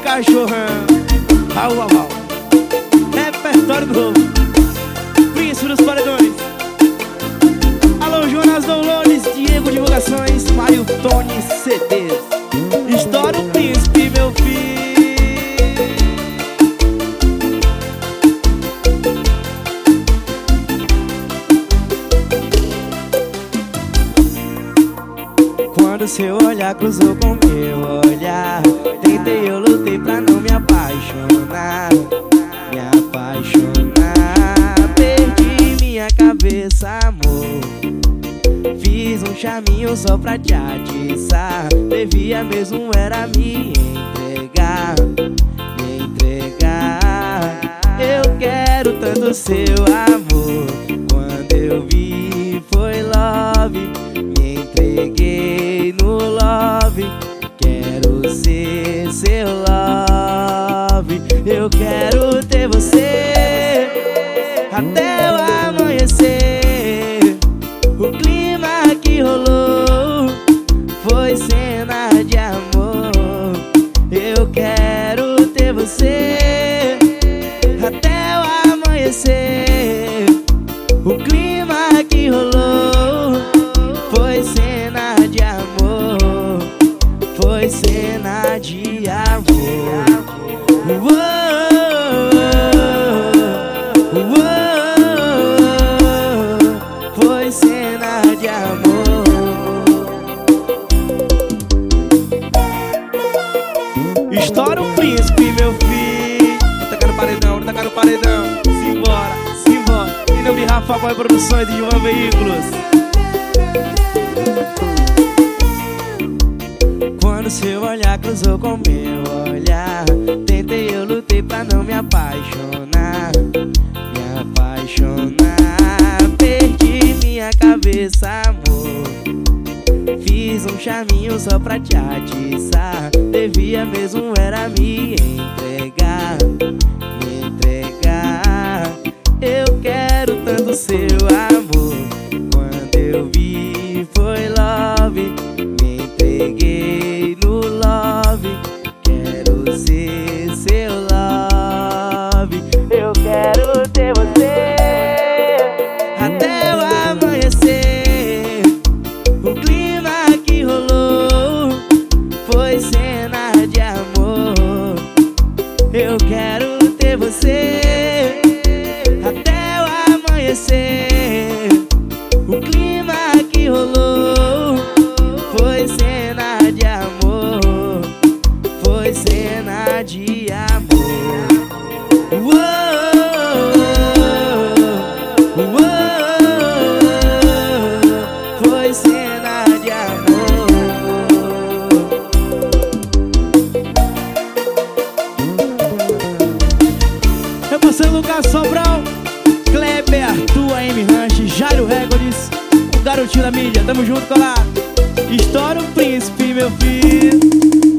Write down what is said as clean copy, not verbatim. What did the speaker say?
cachorrão. Au, au, au. Repertório novo. Príncipe dos Paredões. Alô, Jonas Downloads, Diego Divulgações, Mário Tony CDs. Estoura o príncipe, meu filho. Quando seu olhar cruzou com meu olhar, tentei, eu lutei pra não me apaixonar. Me apaixonar. Perdi minha cabeça, amor. Fiz um charminho só pra te atiçar. Devia mesmo era me entregar. Me entregar. Eu quero tanto seu amor. Quando eu vi foi love. Me entreguei no love. Quero ser seu love. Eu quero ter você até o amanhecer. O clima que rolou foi cena de amor. Eu quero ter você até o amanhecer. O clima que rolou foi cena de amor. Foi cena de amor. Foi cena de amor. Estoura o príncipe, meu filho. Tacar no paredão, tacar no paredão. Simbora, simbora. Em nome de Rafa Boy Produções e João Veículos. Quando seu olhar cruzou com meu olhar, tentei, eu lutei pra não me apaixonar. Me apaixonar. Perdi minha cabeça, amor. Fiz um charminho só pra te atiçar. Devia mesmo era me entregar. Me entregar. Eu quero tanto seu amor. Quando eu vi foi love. Me entreguei no love. Quero ser seu love. Eu quero ter você até o amanhecer. O clima que rolou foi cena de amor. Eu quero ter você até o amanhecer. O clima que rolou foi cena de amor. Foi cena de amor. Foi cena de amor. Eu passei Lucas Sobral, Kleber, Arthur, AM Ranch, Jairo Records, o garotinho da mídia, tamo junto, colado. Estoura o príncipe, meu filho.